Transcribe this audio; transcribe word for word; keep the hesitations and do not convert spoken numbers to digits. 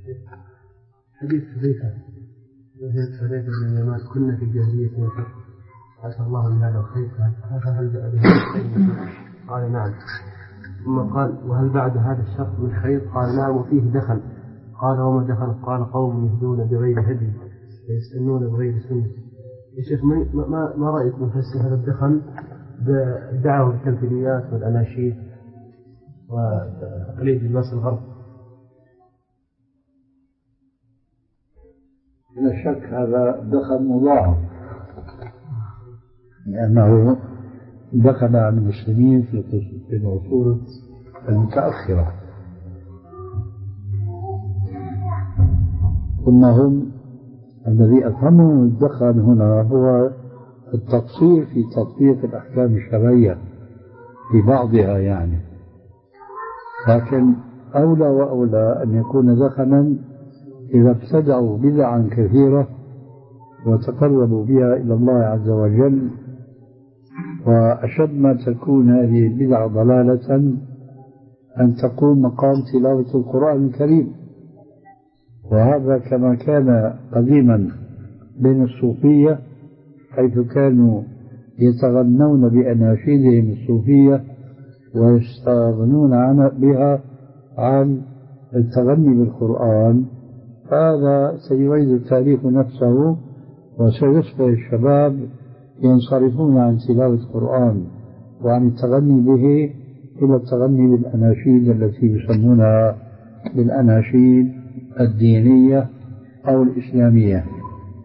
حديث حذيفة حديث حذيفة بن اليمان كنا في جاهلية وشر عسى الله من هذا الخير فهل بعد هذا الخير؟ قال نعم. ثم قال وهل بعد هذا الشر من خير؟ قال نعم وفيه دخل. قال وما دخل؟ قال قوم يهدون بغير هدي ويستنون بغير سنة. يا شيخ ما ما ما رأيك نفسر هذا الدخل بالدعوة بالتمثيليات والأناشيد وتقليد الناس الغرب؟ لا شك هذا دخل مضاعف، لأنه دخل على المسلمين في العصور المتأخرة، ثم هم الذي أفهموا الدخل هنا هو التقصير في تطبيق الأحكام الشرعية في بعضها يعني، لكن أولى وأولى أن يكون دخلا إذا ابتدعوا بدعا كثيرة وتقربوا بها إلى الله عز وجل، وأشد ما تكون هذه البدع ضلالة أن تقوم مقام تلاوة القرآن الكريم، وهذا كما كان قديما بين الصوفية حيث كانوا يتغنون بأناشيدهم الصوفية ويستغنون بها عن التغني بالقرآن. هذا سيعيد التاريخ نفسه وسيصبح الشباب ينصرفون عن تلاوة القرآن وعن التغني به إلى التغني بالأناشيد التي يسمونها بالأناشيد الدينية أو الإسلامية.